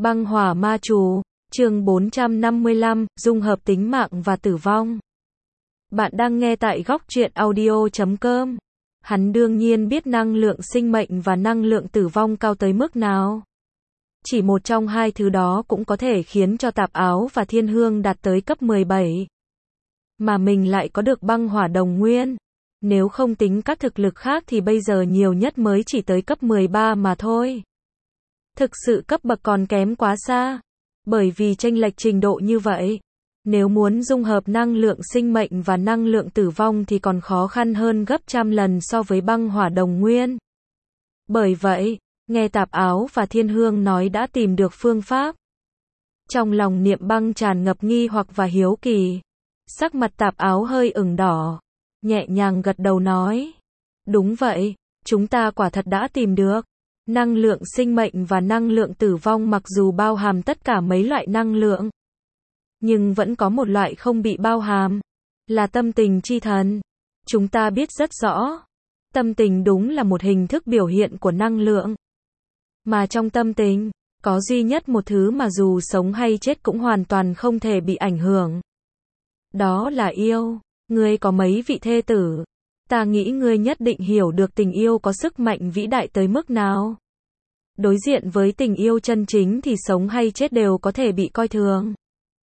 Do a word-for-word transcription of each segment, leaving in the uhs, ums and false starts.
Băng hỏa ma chú, chương bốn trăm năm mươi lăm, dung hợp tính mạng và tử vong. Bạn đang nghe tại góc truyện audio chấm com. Hắn đương nhiên biết năng lượng sinh mệnh và năng lượng tử vong cao tới mức nào. Chỉ một trong hai thứ đó cũng có thể khiến cho Tạp Áo và Thiên Hương đạt tới cấp mười bảy. Mà mình lại có được băng hỏa đồng nguyên. Nếu không tính các thực lực khác thì bây giờ nhiều nhất mới chỉ tới cấp mười ba mà thôi. Thực sự cấp bậc còn kém quá xa. Bởi vì chênh lệch trình độ như vậy, nếu muốn dung hợp năng lượng sinh mệnh và năng lượng tử vong thì còn khó khăn hơn gấp trăm lần so với băng hỏa đồng nguyên. Bởi vậy, nghe Tạp Áo và Thiên Hương nói đã tìm được phương pháp. Trong lòng Niệm Băng tràn ngập nghi hoặc và hiếu kỳ. Sắc mặt Tạp Áo hơi ửng đỏ, nhẹ nhàng gật đầu nói. Đúng vậy, chúng ta quả thật đã tìm được. Năng lượng sinh mệnh và năng lượng tử vong mặc dù bao hàm tất cả mấy loại năng lượng, nhưng vẫn có một loại không bị bao hàm, là tâm tình chi thần. Chúng ta biết rất rõ, tâm tình đúng là một hình thức biểu hiện của năng lượng. Mà trong tâm tình, có duy nhất một thứ mà dù sống hay chết cũng hoàn toàn không thể bị ảnh hưởng. Đó là yêu. Ngươi có mấy vị thê tử? Ta nghĩ ngươi nhất định hiểu được tình yêu có sức mạnh vĩ đại tới mức nào. Đối diện với tình yêu chân chính thì sống hay chết đều có thể bị coi thường.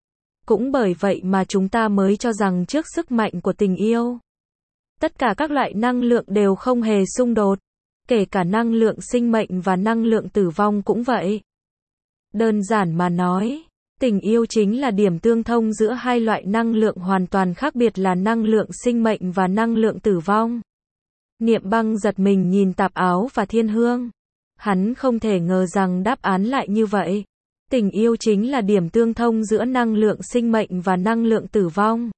Cũng bởi vậy mà chúng ta mới cho rằng trước sức mạnh của tình yêu, tất cả các loại năng lượng đều không hề xung đột, kể cả năng lượng sinh mệnh và năng lượng tử vong cũng vậy. Đơn giản mà nói, tình yêu chính là điểm tương thông giữa hai loại năng lượng hoàn toàn khác biệt là năng lượng sinh mệnh và năng lượng tử vong. Niệm Băng giật mình nhìn Tạp Áo và Thiên Hương. Hắn không thể ngờ rằng đáp án lại như vậy. Tình yêu chính là điểm tương thông giữa năng lượng sinh mệnh và năng lượng tử vong.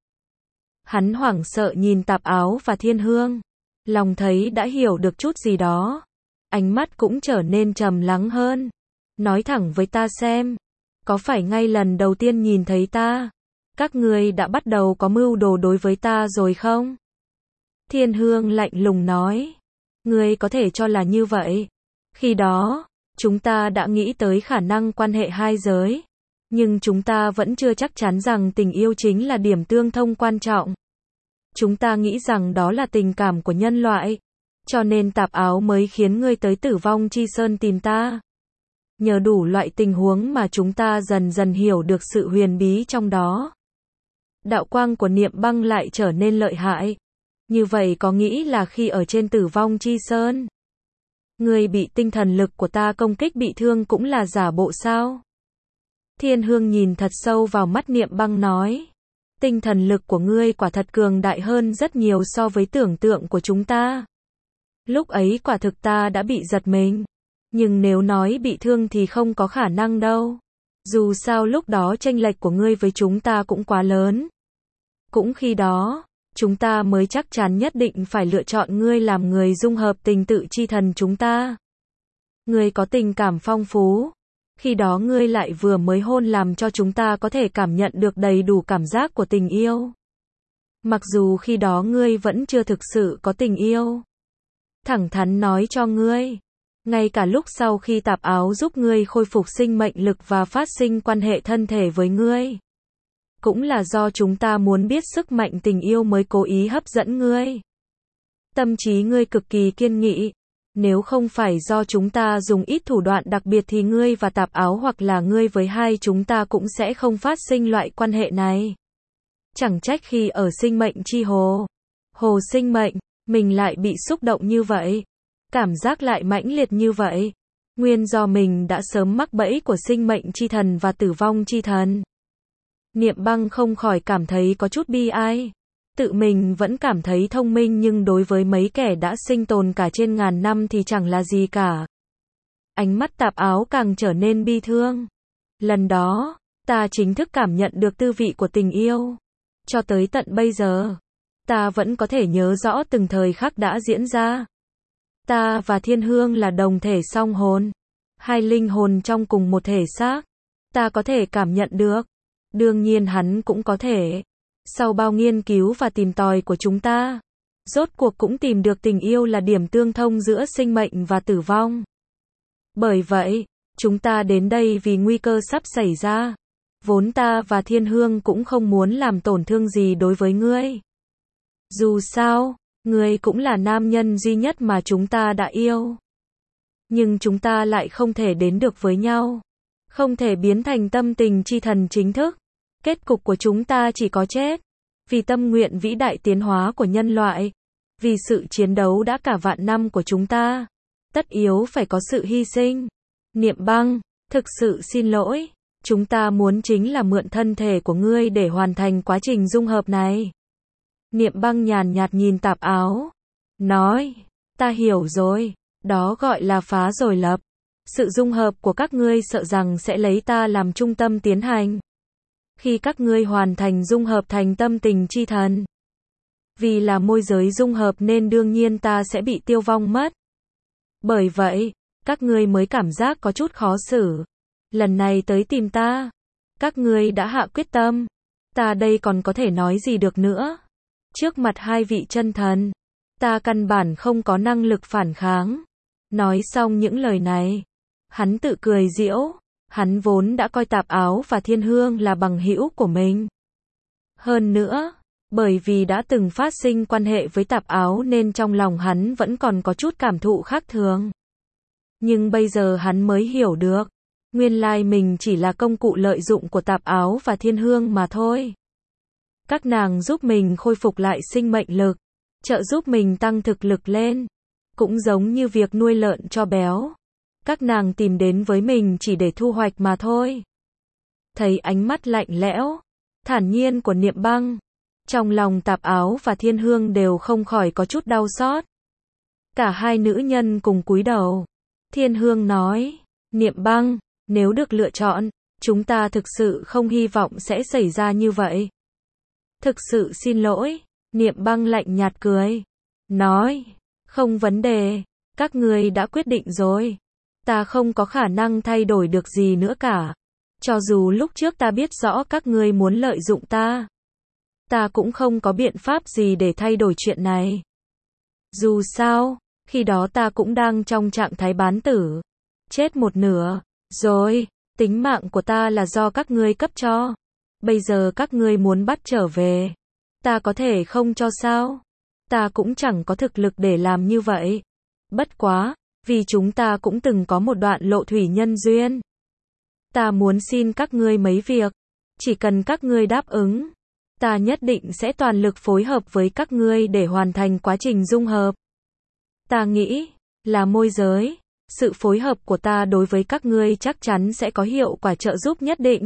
Hắn hoảng sợ nhìn Tạp Áo và Thiên Hương. Lòng thấy đã hiểu được chút gì đó. Ánh mắt cũng trở nên trầm lắng hơn. Nói thẳng với ta xem. Có phải ngay lần đầu tiên nhìn thấy ta, các ngươi đã bắt đầu có mưu đồ đối với ta rồi không? Thiên Hương lạnh lùng nói. Ngươi có thể cho là như vậy. Khi đó, chúng ta đã nghĩ tới khả năng quan hệ hai giới. Nhưng chúng ta vẫn chưa chắc chắn rằng tình yêu chính là điểm tương thông quan trọng. Chúng ta nghĩ rằng đó là tình cảm của nhân loại. Cho nên Tạp Áo mới khiến ngươi tới Tử Vong Chi Sơn tìm ta. Nhờ đủ loại tình huống mà chúng ta dần dần hiểu được sự huyền bí trong đó. Đạo quang của Niệm Băng lại trở nên lợi hại. Như vậy có nghĩ là khi ở trên Tử Vong Chi Sơn, ngươi bị tinh thần lực của ta công kích bị thương cũng là giả bộ sao? Thiên Hương nhìn thật sâu vào mắt Niệm Băng nói. Tinh thần lực của ngươi quả thật cường đại hơn rất nhiều so với tưởng tượng của chúng ta. Lúc ấy quả thực ta đã bị giật mình. Nhưng nếu nói bị thương thì không có khả năng đâu. Dù sao lúc đó chênh lệch của ngươi với chúng ta cũng quá lớn. Cũng khi đó, chúng ta mới chắc chắn nhất định phải lựa chọn ngươi làm người dung hợp tình tự chi thần chúng ta. Ngươi có tình cảm phong phú. Khi đó ngươi lại vừa mới hôn làm cho chúng ta có thể cảm nhận được đầy đủ cảm giác của tình yêu. Mặc dù khi đó ngươi vẫn chưa thực sự có tình yêu. Thẳng thắn nói cho ngươi. Ngay cả lúc sau khi Tạp Áo giúp ngươi khôi phục sinh mệnh lực và phát sinh quan hệ thân thể với ngươi, cũng là do chúng ta muốn biết sức mạnh tình yêu mới cố ý hấp dẫn ngươi. Tâm trí ngươi cực kỳ kiên nghị. Nếu không phải do chúng ta dùng ít thủ đoạn đặc biệt thì ngươi và Tạp Áo hoặc là ngươi với hai chúng ta cũng sẽ không phát sinh loại quan hệ này. Chẳng trách khi ở sinh mệnh chi hồ, hồ sinh mệnh, mình lại bị xúc động như vậy. Cảm giác lại mãnh liệt như vậy. Nguyên do mình đã sớm mắc bẫy của sinh mệnh chi thần và tử vong chi thần. Niệm Băng không khỏi cảm thấy có chút bi ai. Tự mình vẫn cảm thấy thông minh nhưng đối với mấy kẻ đã sinh tồn cả trên ngàn năm thì chẳng là gì cả. Ánh mắt Tạp Áo càng trở nên bi thương. Lần đó, ta chính thức cảm nhận được tư vị của tình yêu. Cho tới tận bây giờ, ta vẫn có thể nhớ rõ từng thời khắc đã diễn ra. Ta và Thiên Hương là đồng thể song hồn. Hai linh hồn trong cùng một thể xác. Ta có thể cảm nhận được. Đương nhiên hắn cũng có thể. Sau bao nghiên cứu và tìm tòi của chúng ta, rốt cuộc cũng tìm được tình yêu là điểm tương thông giữa sinh mệnh và tử vong. Bởi vậy, Chúng ta đến đây vì nguy cơ sắp xảy ra. Vốn ta và Thiên Hương cũng không muốn làm tổn thương gì đối với ngươi. Dù sao, ngươi cũng là nam nhân duy nhất mà chúng ta đã yêu. Nhưng chúng ta lại không thể đến được với nhau. Không thể biến thành tâm tình chi thần chính thức. Kết cục của chúng ta chỉ có chết. Vì tâm nguyện vĩ đại tiến hóa của nhân loại. Vì sự chiến đấu đã cả vạn năm của chúng ta. Tất yếu phải có sự hy sinh. Niệm Băng, thực sự xin lỗi. Chúng ta muốn chính là mượn thân thể của ngươi để hoàn thành quá trình dung hợp này. Niệm Băng nhàn nhạt nhìn Tạp Áo. Nói, ta hiểu rồi. Đó gọi là phá rồi lập. Sự dung hợp của các ngươi sợ rằng sẽ lấy ta làm trung tâm tiến hành. Khi các ngươi hoàn thành dung hợp thành tâm tình chi thần. Vì là môi giới dung hợp nên đương nhiên ta sẽ bị tiêu vong mất. Bởi vậy, các ngươi mới cảm giác có chút khó xử. Lần này tới tìm ta. Các ngươi đã hạ quyết tâm. Ta đây còn có thể nói gì được nữa. Trước mặt hai vị chân thần. Ta căn bản không có năng lực phản kháng. Nói xong những lời này. Hắn tự cười giễu. Hắn vốn đã coi Tạp Áo và Thiên Hương là bằng hữu của mình. Hơn nữa, bởi vì đã từng phát sinh quan hệ với Tạp Áo nên trong lòng hắn vẫn còn có chút cảm thụ khác thường. Nhưng bây giờ hắn mới hiểu được. Nguyên lai mình chỉ là công cụ lợi dụng của Tạp Áo và Thiên Hương mà thôi. Các nàng giúp mình khôi phục lại sinh mệnh lực. Trợ giúp mình tăng thực lực lên. Cũng giống như việc nuôi lợn cho béo. Các nàng tìm đến với mình chỉ để thu hoạch mà thôi. Thấy ánh mắt lạnh lẽo, thản nhiên của Niệm Băng. Trong lòng Tạp Áo và Thiên Hương đều không khỏi có chút đau xót. Cả hai nữ nhân cùng cúi đầu. Thiên Hương nói, Niệm Băng, nếu được lựa chọn, chúng ta thực sự không hy vọng sẽ xảy ra như vậy. Thực sự xin lỗi, Niệm Băng lạnh nhạt cười. Nói, không vấn đề, các ngươi đã quyết định rồi. Ta không có khả năng thay đổi được gì nữa cả. Cho dù lúc trước ta biết rõ các ngươi muốn lợi dụng ta. Ta cũng không có biện pháp gì để thay đổi chuyện này. Dù sao, khi đó ta cũng đang trong trạng thái bán tử. Chết một nửa. Rồi, tính mạng của ta là do các ngươi cấp cho. Bây giờ các ngươi muốn bắt trở về. Ta có thể không cho sao? Ta cũng chẳng có thực lực để làm như vậy. Bất quá, vì chúng ta cũng từng có một đoạn lộ thủy nhân duyên. Ta muốn xin các ngươi mấy việc. Chỉ cần các ngươi đáp ứng. Ta nhất định sẽ toàn lực phối hợp với các ngươi để hoàn thành quá trình dung hợp. Ta nghĩ, là môi giới. Sự phối hợp của ta đối với các ngươi chắc chắn sẽ có hiệu quả trợ giúp nhất định.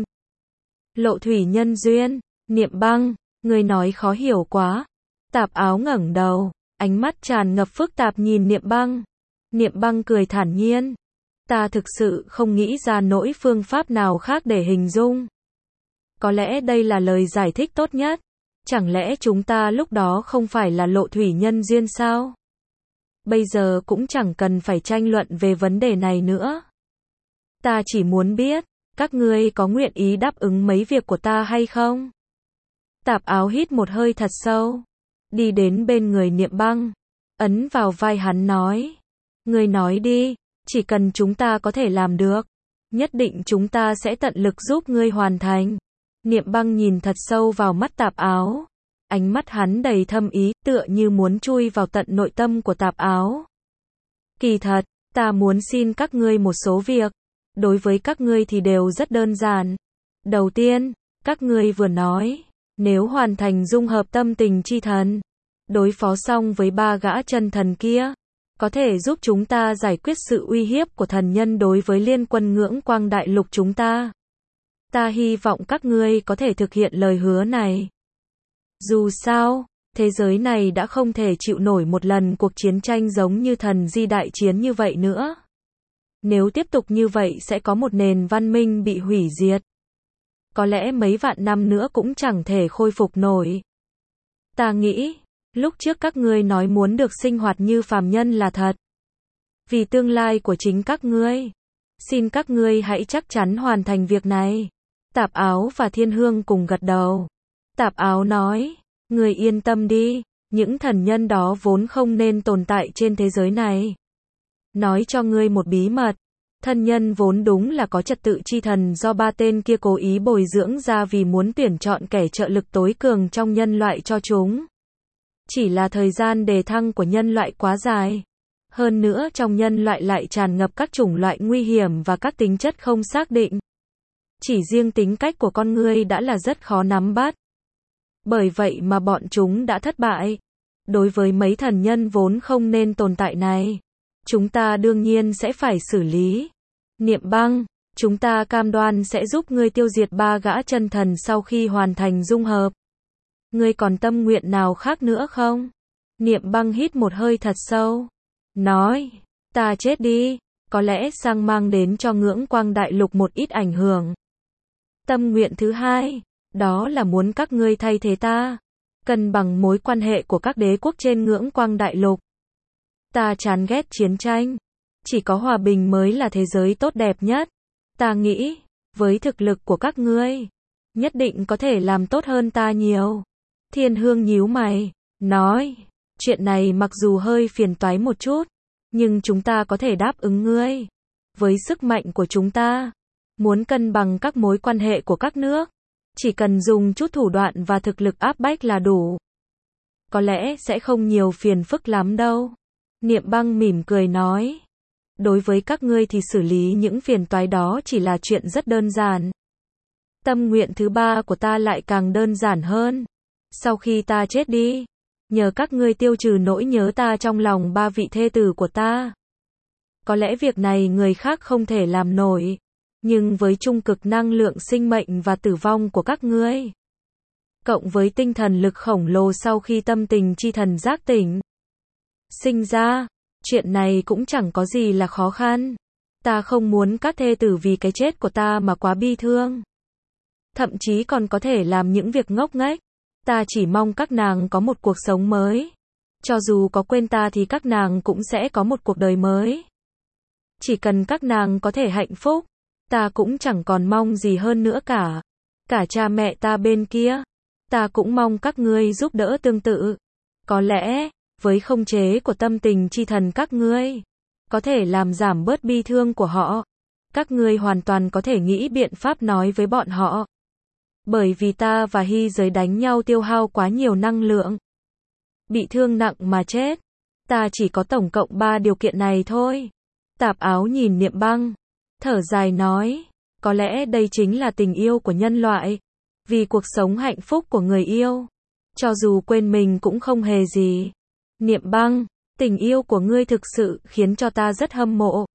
Lộ thủy nhân duyên, Niệm Băng, ngươi nói khó hiểu quá. Tạp Áo ngẩng đầu, ánh mắt tràn ngập phức tạp nhìn Niệm Băng. Niệm Băng cười thản nhiên. Ta thực sự không nghĩ ra nỗi phương pháp nào khác để hình dung. Có lẽ đây là lời giải thích tốt nhất. Chẳng lẽ chúng ta lúc đó không phải là lộ thủy nhân duyên sao? Bây giờ cũng chẳng cần phải tranh luận về vấn đề này nữa. Ta chỉ muốn biết, các ngươi có nguyện ý đáp ứng mấy việc của ta hay không? Tạp Áo hít một hơi thật sâu. Đi đến bên người Niệm Băng. Ấn vào vai hắn nói. Ngươi nói đi, chỉ cần chúng ta có thể làm được. Nhất định chúng ta sẽ tận lực giúp ngươi hoàn thành. Niệm Băng nhìn thật sâu vào mắt Tạp Áo. Ánh mắt hắn đầy thâm ý, tựa như muốn chui vào tận nội tâm của Tạp Áo. Kỳ thật, ta muốn xin các ngươi một số việc. Đối với các ngươi thì đều rất đơn giản. Đầu tiên, các ngươi vừa nói, nếu hoàn thành dung hợp tâm tình chi thần, đối phó xong với ba gã chân thần kia, có thể giúp chúng ta giải quyết sự uy hiếp của thần nhân đối với liên quân Ngưỡng Quang Đại Lục chúng ta. Ta hy vọng các ngươi có thể thực hiện lời hứa này. Dù sao, thế giới này đã không thể chịu nổi một lần cuộc chiến tranh giống như thần di đại chiến như vậy nữa. Nếu tiếp tục như vậy sẽ có một nền văn minh bị hủy diệt. Có lẽ mấy vạn năm nữa cũng chẳng thể khôi phục nổi. Ta nghĩ, lúc trước các ngươi nói muốn được sinh hoạt như phàm nhân là thật. Vì tương lai của chính các ngươi. Xin các ngươi hãy chắc chắn hoàn thành việc này. Tạp Áo và Thiên Hương cùng gật đầu. Tạp Áo nói, ngươi yên tâm đi, những thần nhân đó vốn không nên tồn tại trên thế giới này. Nói cho ngươi một bí mật, Thân nhân vốn đúng là có trật tự chi thần do ba tên kia cố ý bồi dưỡng ra vì muốn tuyển chọn kẻ trợ lực tối cường trong nhân loại cho chúng. Chỉ là thời gian đề thăng của nhân loại quá dài. Hơn nữa trong nhân loại lại tràn ngập các chủng loại nguy hiểm và các tính chất không xác định. Chỉ riêng tính cách của con người đã là rất khó nắm bắt. Bởi vậy mà bọn chúng đã thất bại. Đối với mấy thần nhân vốn không nên tồn tại này, chúng ta đương nhiên sẽ phải xử lý. Niệm Băng, chúng ta cam đoan sẽ giúp ngươi tiêu diệt ba gã chân thần sau khi hoàn thành dung hợp. Ngươi còn tâm nguyện nào khác nữa không? Niệm Băng hít một hơi thật sâu. Nói, ta chết đi, có lẽ sang mang đến cho ngưỡng quang đại lục một ít ảnh hưởng. Tâm nguyện thứ hai, đó là muốn các ngươi thay thế ta, cân bằng mối quan hệ của các đế quốc trên ngưỡng quang đại lục. Ta chán ghét chiến tranh, chỉ có hòa bình mới là thế giới tốt đẹp nhất. Ta nghĩ, với thực lực của các ngươi, nhất định có thể làm tốt hơn ta nhiều. Thiên Hương nhíu mày, nói, chuyện này mặc dù hơi phiền toái một chút, nhưng chúng ta có thể đáp ứng ngươi. Với sức mạnh của chúng ta, muốn cân bằng các mối quan hệ của các nước, chỉ cần dùng chút thủ đoạn và thực lực áp bách là đủ. Có lẽ sẽ không nhiều phiền phức lắm đâu. Niệm Băng mỉm cười nói. Đối với các ngươi thì xử lý những phiền toái đó chỉ là chuyện rất đơn giản. Tâm nguyện thứ ba của ta lại càng đơn giản hơn. Sau khi ta chết đi, nhờ các ngươi tiêu trừ nỗi nhớ ta trong lòng ba vị thê tử của ta. Có lẽ việc này người khác không thể làm nổi, nhưng với trung cực năng lượng sinh mệnh và tử vong của các ngươi, cộng với tinh thần lực khổng lồ sau khi tâm tình chi thần giác tỉnh sinh ra, chuyện này cũng chẳng có gì là khó khăn. Ta không muốn các thê tử vì cái chết của ta mà quá bi thương. Thậm chí còn có thể làm những việc ngốc nghếch. Ta chỉ mong các nàng có một cuộc sống mới. Cho dù có quên ta thì các nàng cũng sẽ có một cuộc đời mới. Chỉ cần các nàng có thể hạnh phúc, ta cũng chẳng còn mong gì hơn nữa cả. Cả cha mẹ ta bên kia, ta cũng mong các ngươi giúp đỡ tương tự. Có lẽ, với khống chế của tâm tình chi thần các ngươi, có thể làm giảm bớt bi thương của họ. Các ngươi hoàn toàn có thể nghĩ biện pháp nói với bọn họ. Bởi vì ta và Hy giới đánh nhau tiêu hao quá nhiều năng lượng. Bị thương nặng mà chết. Ta chỉ có tổng cộng ba điều kiện này thôi. Tạp Áo nhìn Niệm Băng, thở dài nói, có lẽ đây chính là tình yêu của nhân loại. Vì cuộc sống hạnh phúc của người yêu, cho dù quên mình cũng không hề gì. Niệm Băng, tình yêu của ngươi thực sự khiến cho ta rất hâm mộ.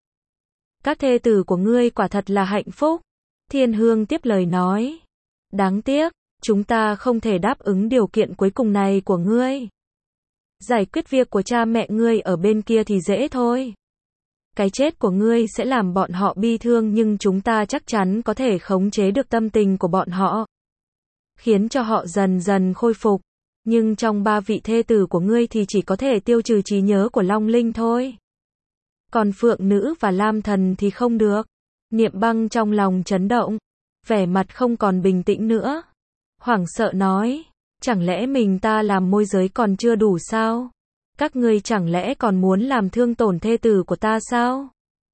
Các thê tử của ngươi quả thật là hạnh phúc. Thiên Hương tiếp lời nói. Đáng tiếc, chúng ta không thể đáp ứng điều kiện cuối cùng này của ngươi. Giải quyết việc của cha mẹ ngươi ở bên kia thì dễ thôi. Cái chết của ngươi sẽ làm bọn họ bi thương nhưng chúng ta chắc chắn có thể khống chế được tâm tình của bọn họ, khiến cho họ dần dần khôi phục. Nhưng trong ba vị thê tử của ngươi thì chỉ có thể tiêu trừ trí nhớ của Long Linh thôi. Còn Phượng Nữ và Lam Thần thì không được. Niệm Băng trong lòng chấn động, vẻ mặt không còn bình tĩnh nữa. Hoảng sợ nói, chẳng lẽ mình ta làm môi giới còn chưa đủ sao? Các ngươi chẳng lẽ còn muốn làm thương tổn thê tử của ta sao?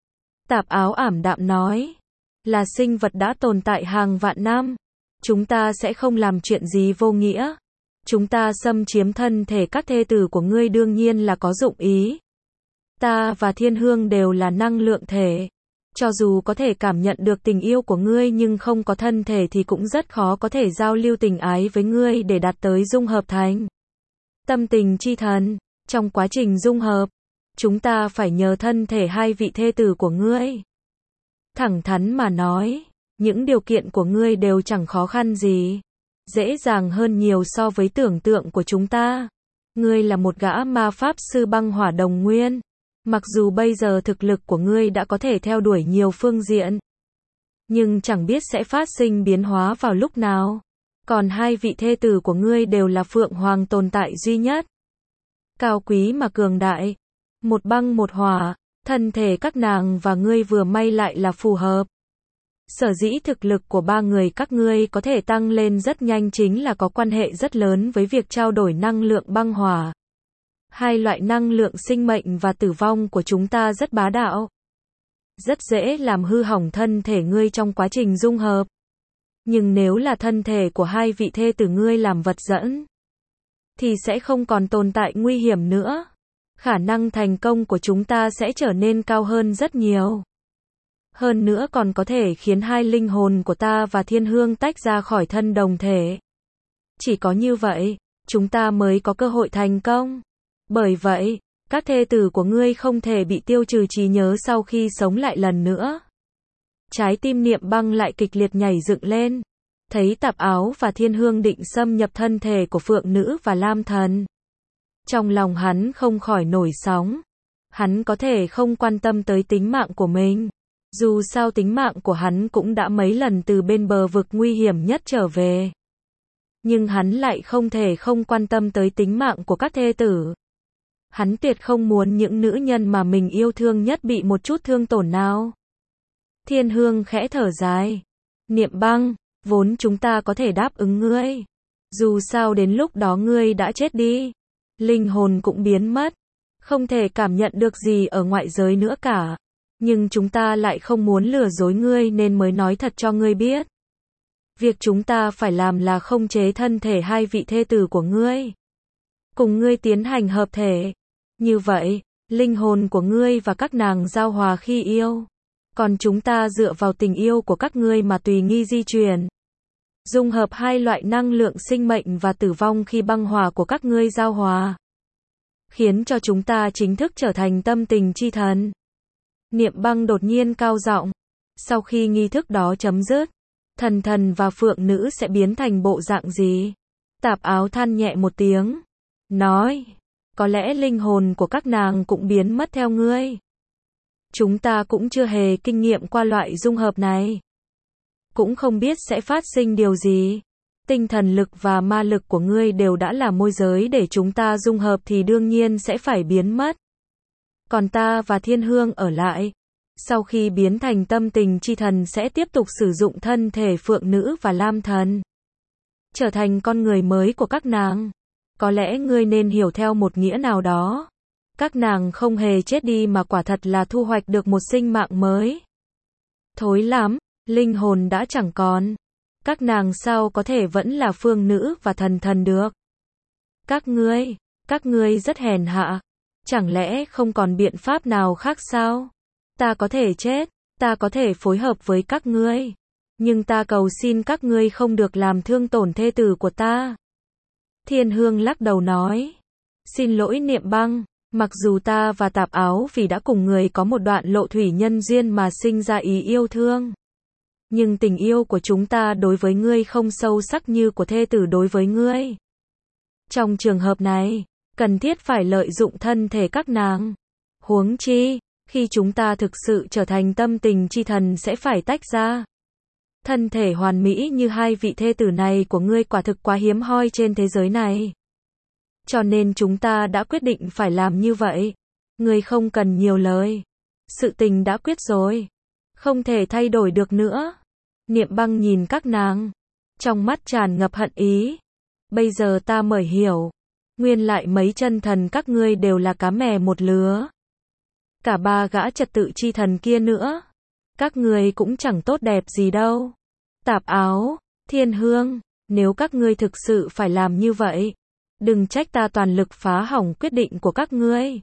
Tạp Áo ảm đạm nói, là sinh vật đã tồn tại hàng vạn năm. Chúng ta sẽ không làm chuyện gì vô nghĩa. Chúng ta xâm chiếm thân thể các thê tử của ngươi đương nhiên là có dụng ý. Ta và Thiên Hương đều là năng lượng thể. Cho dù có thể cảm nhận được tình yêu của ngươi nhưng không có thân thể thì cũng rất khó có thể giao lưu tình ái với ngươi để đạt tới dung hợp thành tâm tình chi thần. Trong quá trình dung hợp, chúng ta phải nhờ thân thể hai vị thê tử của ngươi. Thẳng thắn mà nói, những điều kiện của ngươi đều chẳng khó khăn gì. Dễ dàng hơn nhiều so với tưởng tượng của chúng ta. Ngươi là một gã ma pháp sư băng hỏa đồng nguyên. Mặc dù bây giờ thực lực của ngươi đã có thể theo đuổi nhiều phương diện, nhưng chẳng biết sẽ phát sinh biến hóa vào lúc nào. Còn hai vị thê tử của ngươi đều là Phượng Hoàng tồn tại duy nhất. Cao quý mà cường đại. Một băng một hỏa, thân thể các nàng và ngươi vừa may lại là phù hợp. Sở dĩ thực lực của ba người các ngươi có thể tăng lên rất nhanh chính là có quan hệ rất lớn với việc trao đổi năng lượng băng hỏa. Hai loại năng lượng sinh mệnh và tử vong của chúng ta rất bá đạo. rất dễ làm hư hỏng thân thể ngươi trong quá trình dung hợp. Nhưng nếu là thân thể của hai vị thê tử ngươi làm vật dẫn, thì sẽ không còn tồn tại nguy hiểm nữa. Khả năng thành công của chúng ta sẽ trở nên cao hơn rất nhiều. Hơn nữa còn có thể khiến hai linh hồn của ta và Thiên Hương tách ra khỏi thân đồng thể. Chỉ có như vậy, chúng ta mới có cơ hội thành công. Bởi vậy, các thê tử của ngươi không thể bị tiêu trừ trí nhớ sau khi sống lại lần nữa. Trái tim Niệm Băng lại kịch liệt nhảy dựng lên. Thấy Tạp Áo và Thiên Hương định xâm nhập thân thể của Phượng Nữ và Lam Thần. Trong lòng hắn không khỏi nổi sóng. Hắn có thể không quan tâm tới tính mạng của mình. Dù sao tính mạng của hắn cũng đã mấy lần từ bên bờ vực nguy hiểm nhất trở về. Nhưng hắn lại không thể không quan tâm tới tính mạng của các thê tử. Hắn tuyệt không muốn những nữ nhân mà mình yêu thương nhất bị một chút thương tổn nào. Thiên Hương khẽ thở dài. Niệm Băng, vốn chúng ta có thể đáp ứng ngươi. Dù sao đến lúc đó ngươi đã chết đi. Linh hồn cũng biến mất. Không thể cảm nhận được gì ở ngoại giới nữa cả. Nhưng chúng ta lại không muốn lừa dối ngươi nên mới nói thật cho ngươi biết. Việc chúng ta phải làm là không chế thân thể hai vị thê tử của ngươi. Cùng ngươi tiến hành hợp thể. Như vậy, linh hồn của ngươi và các nàng giao hòa khi yêu. Còn chúng ta dựa vào tình yêu của các ngươi mà tùy nghi di chuyển. Dung hợp hai loại năng lượng sinh mệnh và tử vong khi băng hòa của các ngươi giao hòa. Khiến cho chúng ta chính thức trở thành tâm tình chi thần. Niệm Băng đột nhiên cao giọng. Sau khi nghi thức đó chấm dứt, Thần Thần và Phượng Nữ sẽ biến thành bộ dạng gì? Tạp Áo than nhẹ một tiếng. Nói. Có lẽ linh hồn của các nàng cũng biến mất theo ngươi. Chúng ta cũng chưa hề kinh nghiệm qua loại dung hợp này. Cũng không biết sẽ phát sinh điều gì. Tinh thần lực và ma lực của ngươi đều đã là môi giới để chúng ta dung hợp thì đương nhiên sẽ phải biến mất. Còn ta và Thiên Hương ở lại. Sau khi biến thành tâm tình chi thần sẽ tiếp tục sử dụng thân thể Phượng Nữ và Lam Thần. Trở thành con người mới của các nàng. Có lẽ ngươi nên hiểu theo một nghĩa nào đó. Các nàng không hề chết đi mà quả thật là thu hoạch được một sinh mạng mới. Thối lắm, linh hồn đã chẳng còn. Các nàng sao có thể vẫn là Phương Nữ và Thần Thần được? Các ngươi, các ngươi rất hèn hạ. Chẳng lẽ không còn biện pháp nào khác sao? Ta có thể chết, ta có thể phối hợp với các ngươi. Nhưng ta cầu xin các ngươi không được làm thương tổn thê tử của ta. Thiên Hương lắc đầu nói. Xin lỗi Niệm Băng, mặc dù ta và Tạp Áo vì đã cùng người có một đoạn lộ thủy nhân duyên mà sinh ra ý yêu thương. Nhưng tình yêu của chúng ta đối với ngươi không sâu sắc như của thê tử đối với ngươi. Trong trường hợp này, cần thiết phải lợi dụng thân thể các nàng. Huống chi, khi chúng ta thực sự trở thành tâm tình chi thần sẽ phải tách ra. Thân thể hoàn mỹ như hai vị thê tử này của ngươi quả thực quá hiếm hoi trên thế giới này. Cho nên chúng ta đã quyết định phải làm như vậy. Ngươi không cần nhiều lời. Sự tình đã quyết rồi. Không thể thay đổi được nữa. Niệm Băng nhìn các nàng. Trong mắt tràn ngập hận ý. Bây giờ ta mới hiểu. Nguyên lại mấy chân thần các ngươi đều là cá mè một lứa. Cả ba gã trật tự chi thần kia nữa. Các ngươi cũng chẳng tốt đẹp gì đâu. Tạp Áo, Thiên Hương, nếu các ngươi thực sự phải làm như vậy, đừng trách ta toàn lực phá hỏng quyết định của các ngươi.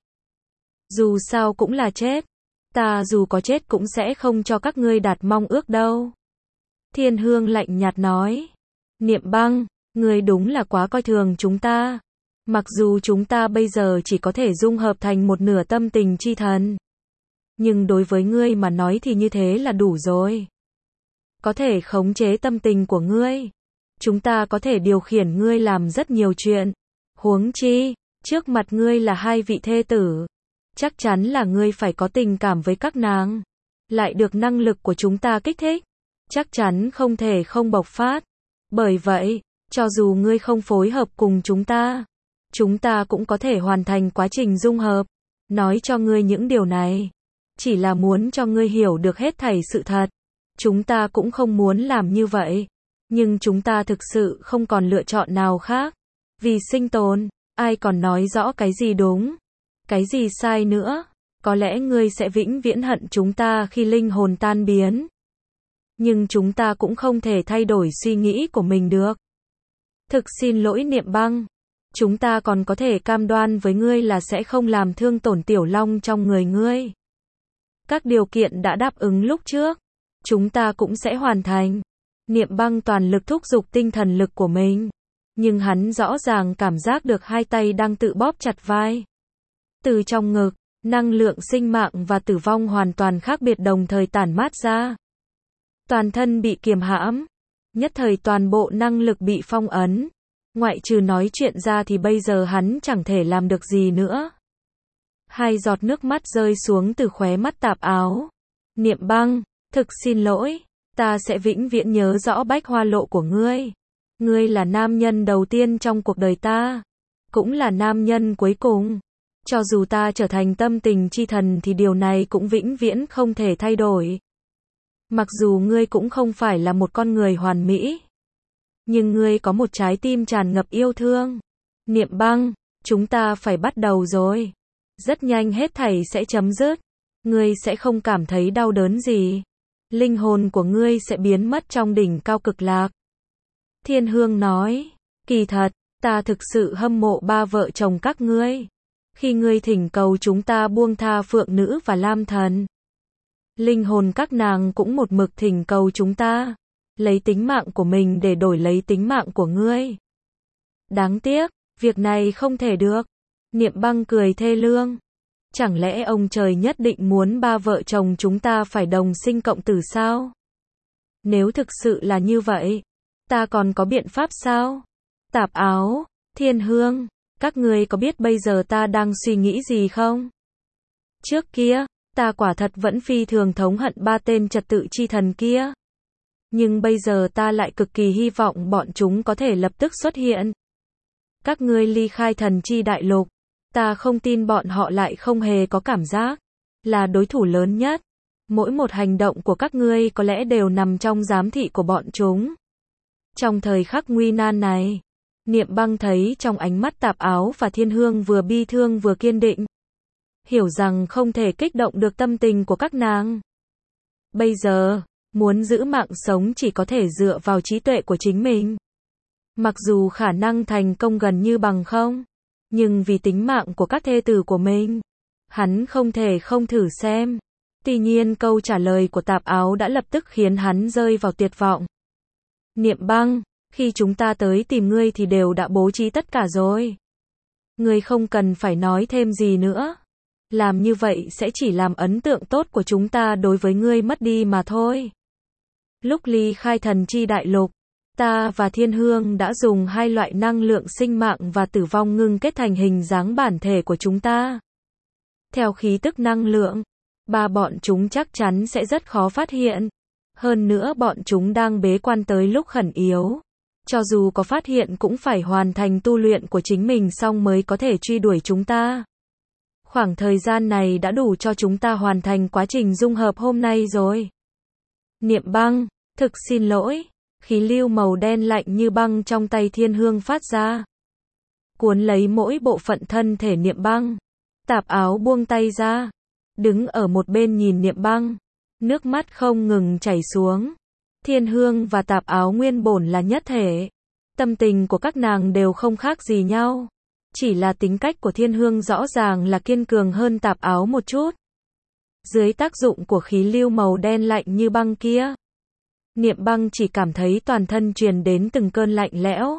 Dù sao cũng là chết. Ta dù có chết cũng sẽ không cho các ngươi đạt mong ước đâu. Thiên Hương lạnh nhạt nói. Niệm Băng, ngươi đúng là quá coi thường chúng ta. Mặc dù chúng ta bây giờ chỉ có thể dung hợp thành một nửa tâm tình chi thần. Nhưng đối với ngươi mà nói thì như thế là đủ rồi. Có thể khống chế tâm tình của ngươi. Chúng ta có thể điều khiển ngươi làm rất nhiều chuyện. Huống chi, trước mặt ngươi là hai vị thê tử. Chắc chắn là ngươi phải có tình cảm với các nàng. Lại được năng lực của chúng ta kích thích. Chắc chắn không thể không bộc phát. Bởi vậy, cho dù ngươi không phối hợp cùng chúng ta, chúng ta cũng có thể hoàn thành quá trình dung hợp. Nói cho ngươi những điều này, chỉ là muốn cho ngươi hiểu được hết thảy sự thật. Chúng ta cũng không muốn làm như vậy. Nhưng chúng ta thực sự không còn lựa chọn nào khác. Vì sinh tồn, ai còn nói rõ cái gì đúng, cái gì sai nữa. Có lẽ ngươi sẽ vĩnh viễn hận chúng ta khi linh hồn tan biến. Nhưng chúng ta cũng không thể thay đổi suy nghĩ của mình được. Thực xin lỗi Niệm Băng. Chúng ta còn có thể cam đoan với ngươi là sẽ không làm thương tổn Tiểu Long trong người ngươi. Các điều kiện đã đáp ứng lúc trước, chúng ta cũng sẽ hoàn thành. Niệm Băng toàn lực thúc giục tinh thần lực của mình. Nhưng hắn rõ ràng cảm giác được hai tay đang tự bóp chặt vai. Từ trong ngực, năng lượng sinh mạng và tử vong hoàn toàn khác biệt đồng thời tản mát ra. Toàn thân bị kiềm hãm. Nhất thời toàn bộ năng lực bị phong ấn. Ngoại trừ nói chuyện ra thì bây giờ hắn chẳng thể làm được gì nữa. Hai giọt nước mắt rơi xuống từ khóe mắt Tạp Áo. Niệm Băng, thực xin lỗi. Ta sẽ vĩnh viễn nhớ rõ bách hoa lộ của ngươi. Ngươi là nam nhân đầu tiên trong cuộc đời ta. Cũng là nam nhân cuối cùng. Cho dù ta trở thành tâm tình chi thần thì điều này cũng vĩnh viễn không thể thay đổi. Mặc dù ngươi cũng không phải là một con người hoàn mỹ. Nhưng ngươi có một trái tim tràn ngập yêu thương. Niệm Băng, chúng ta phải bắt đầu rồi. Rất nhanh hết thảy sẽ chấm dứt. Ngươi sẽ không cảm thấy đau đớn gì. Linh hồn của ngươi sẽ biến mất trong đỉnh cao cực lạc. Thiên Hương nói, kỳ thật, ta thực sự hâm mộ ba vợ chồng các ngươi. Khi ngươi thỉnh cầu chúng ta buông tha Phượng Nữ và Lam Thần. Linh hồn các nàng cũng một mực thỉnh cầu chúng ta. Lấy tính mạng của mình để đổi lấy tính mạng của ngươi. Đáng tiếc, việc này không thể được. Niệm Băng cười thê lương. Chẳng lẽ ông trời nhất định muốn ba vợ chồng chúng ta phải đồng sinh cộng tử sao? Nếu thực sự là như vậy, ta còn có biện pháp sao? Tạp Áo, Thiên Hương, các ngươi có biết bây giờ ta đang suy nghĩ gì không? Trước kia, ta quả thật vẫn phi thường thống hận ba tên trật tự chi thần kia. Nhưng bây giờ ta lại cực kỳ hy vọng bọn chúng có thể lập tức xuất hiện. Các ngươi ly khai thần chi đại lục. Ta không tin bọn họ lại không hề có cảm giác là đối thủ lớn nhất. Mỗi một hành động của các ngươi có lẽ đều nằm trong giám thị của bọn chúng. Trong thời khắc nguy nan này, Niệm Băng thấy trong ánh mắt Tạp Áo và Thiên Hương vừa bi thương vừa kiên định. Hiểu rằng không thể kích động được tâm tình của các nàng. Bây giờ, muốn giữ mạng sống chỉ có thể dựa vào trí tuệ của chính mình. Mặc dù khả năng thành công gần như bằng không, nhưng vì tính mạng của các thê tử của mình, hắn không thể không thử xem. Tuy nhiên câu trả lời của Tạp Áo đã lập tức khiến hắn rơi vào tuyệt vọng. Niệm Băng, khi chúng ta tới tìm ngươi thì đều đã bố trí tất cả rồi. Ngươi không cần phải nói thêm gì nữa. Làm như vậy sẽ chỉ làm ấn tượng tốt của chúng ta đối với ngươi mất đi mà thôi. Lúc ly khai thần chi đại lục, ta và Thiên Hương đã dùng hai loại năng lượng sinh mạng và tử vong ngưng kết thành hình dáng bản thể của chúng ta. Theo khí tức năng lượng, ba bọn chúng chắc chắn sẽ rất khó phát hiện. Hơn nữa bọn chúng đang bế quan tới lúc khẩn yếu. Cho dù có phát hiện cũng phải hoàn thành tu luyện của chính mình xong mới có thể truy đuổi chúng ta. Khoảng thời gian này đã đủ cho chúng ta hoàn thành quá trình dung hợp hôm nay rồi. Niệm Băng, thực xin lỗi. Khí lưu màu đen lạnh như băng trong tay Thiên Hương phát ra. Cuốn lấy mỗi bộ phận thân thể Niệm Băng. Tạp Áo buông tay ra. Đứng ở một bên nhìn Niệm Băng. Nước mắt không ngừng chảy xuống. Thiên Hương và Tạp Áo nguyên bổn là nhất thể. Tâm tình của các nàng đều không khác gì nhau. Chỉ là tính cách của Thiên Hương rõ ràng là kiên cường hơn Tạp Áo một chút. Dưới tác dụng của khí lưu màu đen lạnh như băng kia, Niệm Băng chỉ cảm thấy toàn thân truyền đến từng cơn lạnh lẽo.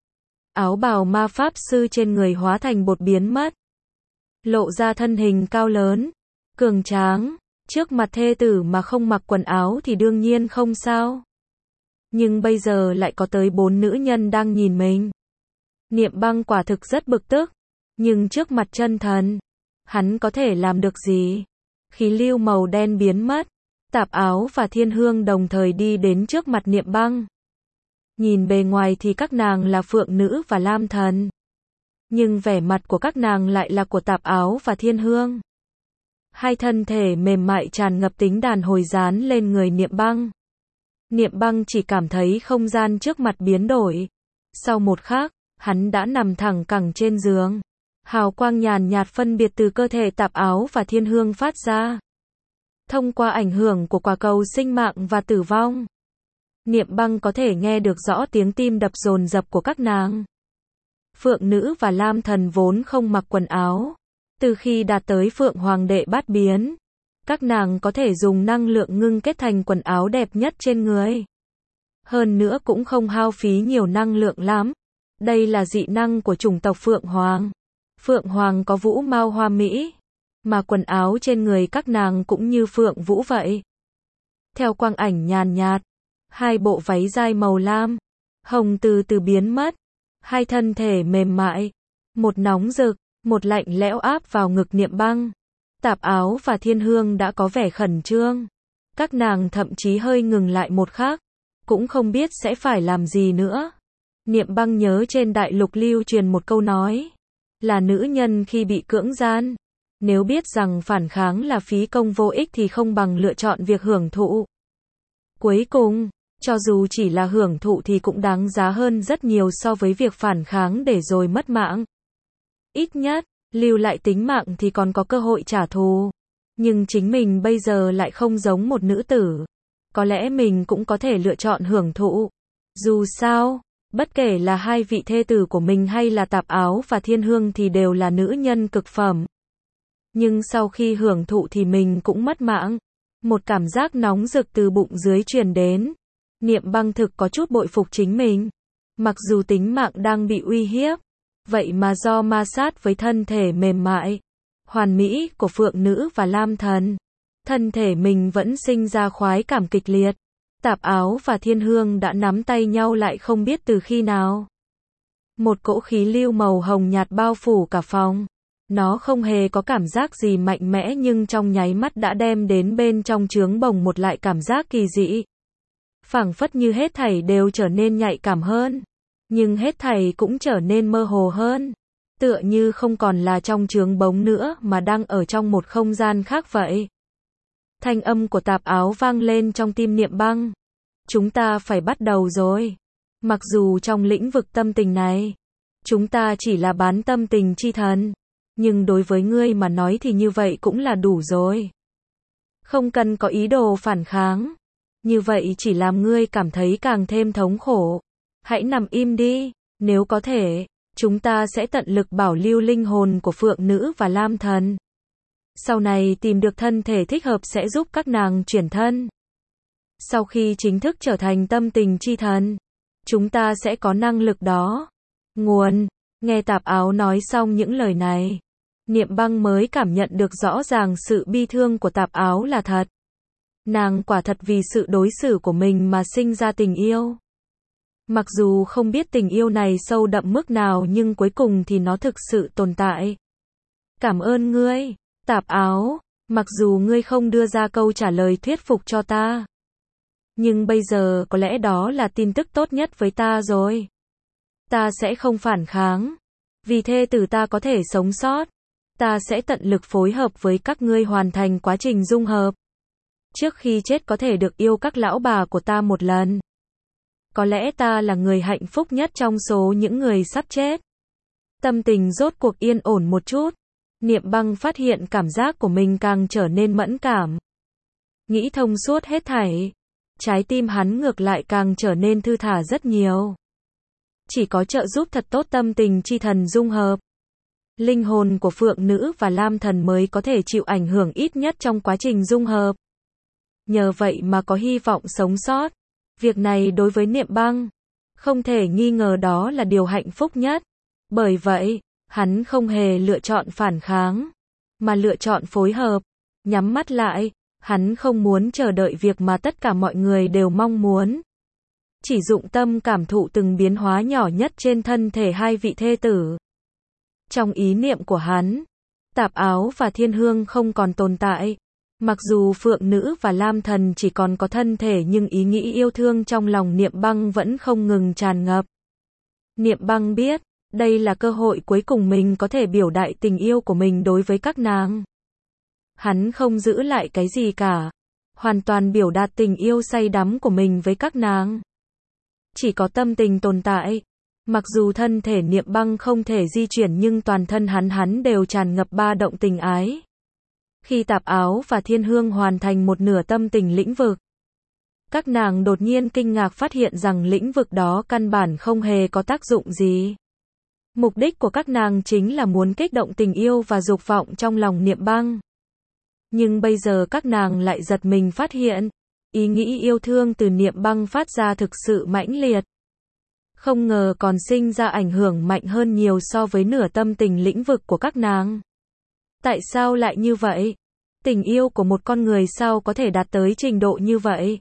Áo bào ma pháp sư trên người hóa thành bột biến mất. Lộ ra thân hình cao lớn, cường tráng. Trước mặt thê tử mà không mặc quần áo thì đương nhiên không sao. Nhưng bây giờ lại có tới bốn nữ nhân đang nhìn mình. Niệm Băng quả thực rất bực tức. Nhưng trước mặt chân thần, hắn có thể làm được gì? Khí lưu màu đen biến mất. Tạp Áo và Thiên Hương đồng thời đi đến trước mặt Niệm Băng. Nhìn bề ngoài thì các nàng là Phượng Nữ và Lam Thần. Nhưng vẻ mặt của các nàng lại là của Tạp Áo và Thiên Hương. Hai thân thể mềm mại tràn ngập tính đàn hồi dán lên người Niệm Băng. Niệm Băng chỉ cảm thấy không gian trước mặt biến đổi. Sau một khắc, hắn đã nằm thẳng cẳng trên giường. Hào quang nhàn nhạt phân biệt từ cơ thể Tạp Áo và Thiên Hương phát ra. Thông qua ảnh hưởng của quả cầu sinh mạng và tử vong, Niệm Băng có thể nghe được rõ tiếng tim đập dồn dập của các nàng. Phượng Nữ và Lam Thần vốn không mặc quần áo. Từ khi đạt tới Phượng Hoàng Đệ Bát Biến, các nàng có thể dùng năng lượng ngưng kết thành quần áo đẹp nhất trên người. Hơn nữa cũng không hao phí nhiều năng lượng lắm. Đây là dị năng của chủng tộc Phượng Hoàng. Phượng Hoàng có vũ mao hoa mỹ, mà quần áo trên người các nàng cũng như Phượng Vũ vậy. Theo quang ảnh nhàn nhạt, hai bộ váy dài màu lam, hồng từ từ biến mất. Hai thân thể mềm mại, một nóng rực, một lạnh lẽo áp vào ngực Niệm Băng. Tạp Áo và Thiên Hương đã có vẻ khẩn trương. Các nàng thậm chí hơi ngừng lại một khắc, cũng không biết sẽ phải làm gì nữa. Niệm Băng nhớ trên đại lục lưu truyền một câu nói, là nữ nhân khi bị cưỡng gian, nếu biết rằng phản kháng là phí công vô ích thì không bằng lựa chọn việc hưởng thụ. Cuối cùng, cho dù chỉ là hưởng thụ thì cũng đáng giá hơn rất nhiều so với việc phản kháng để rồi mất mạng. Ít nhất, lưu lại tính mạng thì còn có cơ hội trả thù. Nhưng chính mình bây giờ lại không giống một nữ tử. Có lẽ mình cũng có thể lựa chọn hưởng thụ. Dù sao, bất kể là hai vị thê tử của mình hay là Tạp Áo và Thiên Hương thì đều là nữ nhân cực phẩm. Nhưng sau khi hưởng thụ thì mình cũng mất mạng. Một cảm giác nóng rực từ bụng dưới truyền đến. Niệm Băng thực có chút bội phục chính mình. Mặc dù tính mạng đang bị uy hiếp, vậy mà do ma sát với thân thể mềm mại, hoàn mỹ của Phượng Nữ và Lam Thần, thân thể mình vẫn sinh ra khoái cảm kịch liệt. Tạp Áo và Thiên Hương đã nắm tay nhau lại không biết từ khi nào. Một cỗ khí lưu màu hồng nhạt bao phủ cả phòng. Nó không hề có cảm giác gì mạnh mẽ nhưng trong nháy mắt đã đem đến bên trong trướng bồng một lại cảm giác kỳ dị. Phảng phất như hết thảy đều trở nên nhạy cảm hơn. Nhưng hết thảy cũng trở nên mơ hồ hơn. Tựa như không còn là trong trướng bống nữa mà đang ở trong một không gian khác vậy. Thanh âm của Tạp Áo vang lên trong tim Niệm Băng. Chúng ta phải bắt đầu rồi. Mặc dù trong lĩnh vực tâm tình này, chúng ta chỉ là bán tâm tình chi thần. Nhưng đối với ngươi mà nói thì như vậy cũng là đủ rồi. Không cần có ý đồ phản kháng. Như vậy chỉ làm ngươi cảm thấy càng thêm thống khổ. Hãy nằm im đi. Nếu có thể, chúng ta sẽ tận lực bảo lưu linh hồn của Phượng Nữ và Lam Thần. Sau này tìm được thân thể thích hợp sẽ giúp các nàng chuyển thân. Sau khi chính thức trở thành tâm tình chi thần, chúng ta sẽ có năng lực đó. Nguồn. Nghe Tạp Áo nói xong những lời này, Niệm Băng mới cảm nhận được rõ ràng sự bi thương của Tạp Áo là thật. Nàng quả thật vì sự đối xử của mình mà sinh ra tình yêu. Mặc dù không biết tình yêu này sâu đậm mức nào nhưng cuối cùng thì nó thực sự tồn tại. Cảm ơn ngươi, Tạp Áo, mặc dù ngươi không đưa ra câu trả lời thuyết phục cho ta. Nhưng bây giờ có lẽ đó là tin tức tốt nhất với ta rồi. Ta sẽ không phản kháng. Vì thê tử ta có thể sống sót. Ta sẽ tận lực phối hợp với các ngươi hoàn thành quá trình dung hợp. Trước khi chết có thể được yêu các lão bà của ta một lần. Có lẽ ta là người hạnh phúc nhất trong số những người sắp chết. Tâm tình rốt cuộc yên ổn một chút. Niệm Băng phát hiện cảm giác của mình càng trở nên mẫn cảm. Nghĩ thông suốt hết thảy. Trái tim hắn ngược lại càng trở nên thư thả rất nhiều. Chỉ có trợ giúp thật tốt tâm tình chi thần dung hợp. Linh hồn của Phượng Nữ và Lam Thần mới có thể chịu ảnh hưởng ít nhất trong quá trình dung hợp. Nhờ vậy mà có hy vọng sống sót. Việc này đối với Niệm Băng, không thể nghi ngờ đó là điều hạnh phúc nhất. Bởi vậy, hắn không hề lựa chọn phản kháng, mà lựa chọn phối hợp. Nhắm mắt lại, hắn không muốn chờ đợi việc mà tất cả mọi người đều mong muốn. Chỉ dụng tâm cảm thụ từng biến hóa nhỏ nhất trên thân thể hai vị thê tử. Trong ý niệm của hắn, Tạp Áo và Thiên Hương không còn tồn tại. Mặc dù Phượng Nữ và Lam Thần chỉ còn có thân thể nhưng ý nghĩ yêu thương trong lòng Niệm Băng vẫn không ngừng tràn ngập. Niệm Băng biết, đây là cơ hội cuối cùng mình có thể biểu đại tình yêu của mình đối với các nàng. Hắn không giữ lại cái gì cả. Hoàn toàn biểu đạt tình yêu say đắm của mình với các nàng. Chỉ có tâm tình tồn tại. Mặc dù thân thể Niệm Băng không thể di chuyển nhưng toàn thân hắn hắn đều tràn ngập ba động tình ái. Khi Tạp Áo và Thiên Hương hoàn thành một nửa tâm tình lĩnh vực, các nàng đột nhiên kinh ngạc phát hiện rằng lĩnh vực đó căn bản không hề có tác dụng gì. Mục đích của các nàng chính là muốn kích động tình yêu và dục vọng trong lòng Niệm Băng. Nhưng bây giờ các nàng lại giật mình phát hiện, ý nghĩ yêu thương từ Niệm Băng phát ra thực sự mãnh liệt. Không ngờ còn sinh ra ảnh hưởng mạnh hơn nhiều so với nửa tâm tình lĩnh vực của các nàng. Tại sao lại như vậy? Tình yêu của một con người sao có thể đạt tới trình độ như vậy?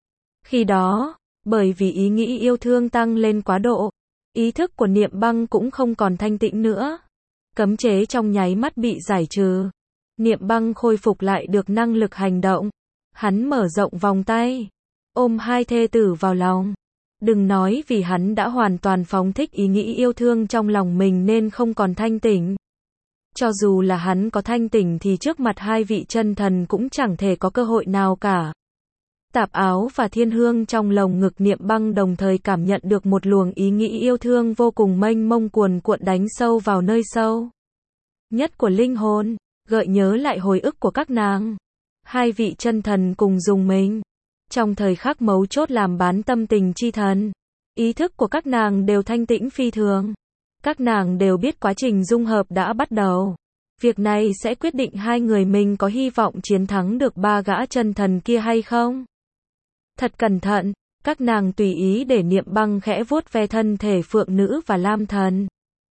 Khi đó, bởi vì ý nghĩ yêu thương tăng lên quá độ, ý thức của Niệm Băng cũng không còn thanh tịnh nữa. Cấm chế trong nháy mắt bị giải trừ. Niệm Băng khôi phục lại được năng lực hành động. Hắn mở rộng vòng tay, ôm hai thê tử vào lòng. Đừng nói vì hắn đã hoàn toàn phóng thích ý nghĩ yêu thương trong lòng mình nên không còn thanh tỉnh. Cho dù là hắn có thanh tỉnh thì trước mặt hai vị chân thần cũng chẳng thể có cơ hội nào cả. Tạp Áo và Thiên Hương trong lồng ngực Niệm Băng đồng thời cảm nhận được một luồng ý nghĩ yêu thương vô cùng mênh mông cuồn cuộn đánh sâu vào nơi sâu nhất của linh hồn, gợi nhớ lại hồi ức của các nàng. Hai vị chân thần cùng dùng mình. Trong thời khắc mấu chốt làm bán tâm tình chi thần, ý thức của các nàng đều thanh tĩnh phi thường. Các nàng đều biết quá trình dung hợp đã bắt đầu. Việc này sẽ quyết định hai người mình có hy vọng chiến thắng được ba gã chân thần kia hay không. Thật cẩn thận, các nàng tùy ý để Niệm Băng khẽ vuốt ve thân thể Phượng Nữ và Lam Thần.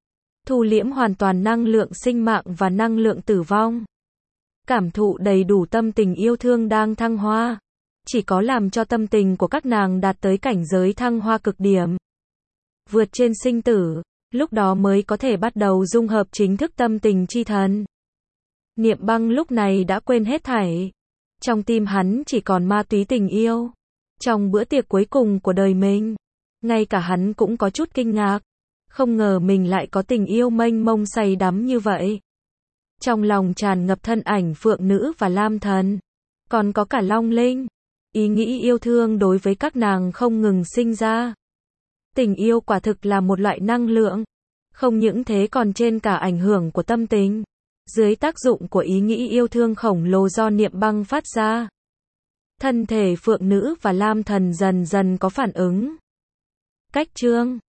Thu liễm hoàn toàn năng lượng sinh mạng và năng lượng tử vong. Cảm thụ đầy đủ tâm tình yêu thương đang thăng hoa. Chỉ có làm cho tâm tình của các nàng đạt tới cảnh giới thăng hoa cực điểm, vượt trên sinh tử, lúc đó mới có thể bắt đầu dung hợp chính thức tâm tình chi thần. Niệm Băng lúc này đã quên hết thảy. Trong tim hắn chỉ còn ma túy tình yêu. Trong bữa tiệc cuối cùng của đời mình, ngay cả hắn cũng có chút kinh ngạc. Không ngờ mình lại có tình yêu mênh mông say đắm như vậy. Trong lòng tràn ngập thân ảnh Phượng Nữ và Lam Thần. Còn có cả Long Linh. Ý nghĩ yêu thương đối với các nàng không ngừng sinh ra. Tình yêu quả thực là một loại năng lượng. Không những thế còn trên cả ảnh hưởng của tâm tình. Dưới tác dụng của ý nghĩ yêu thương khổng lồ do Niệm Băng phát ra, thân thể Phượng Nữ và Lam Thần dần dần có phản ứng. Cách chương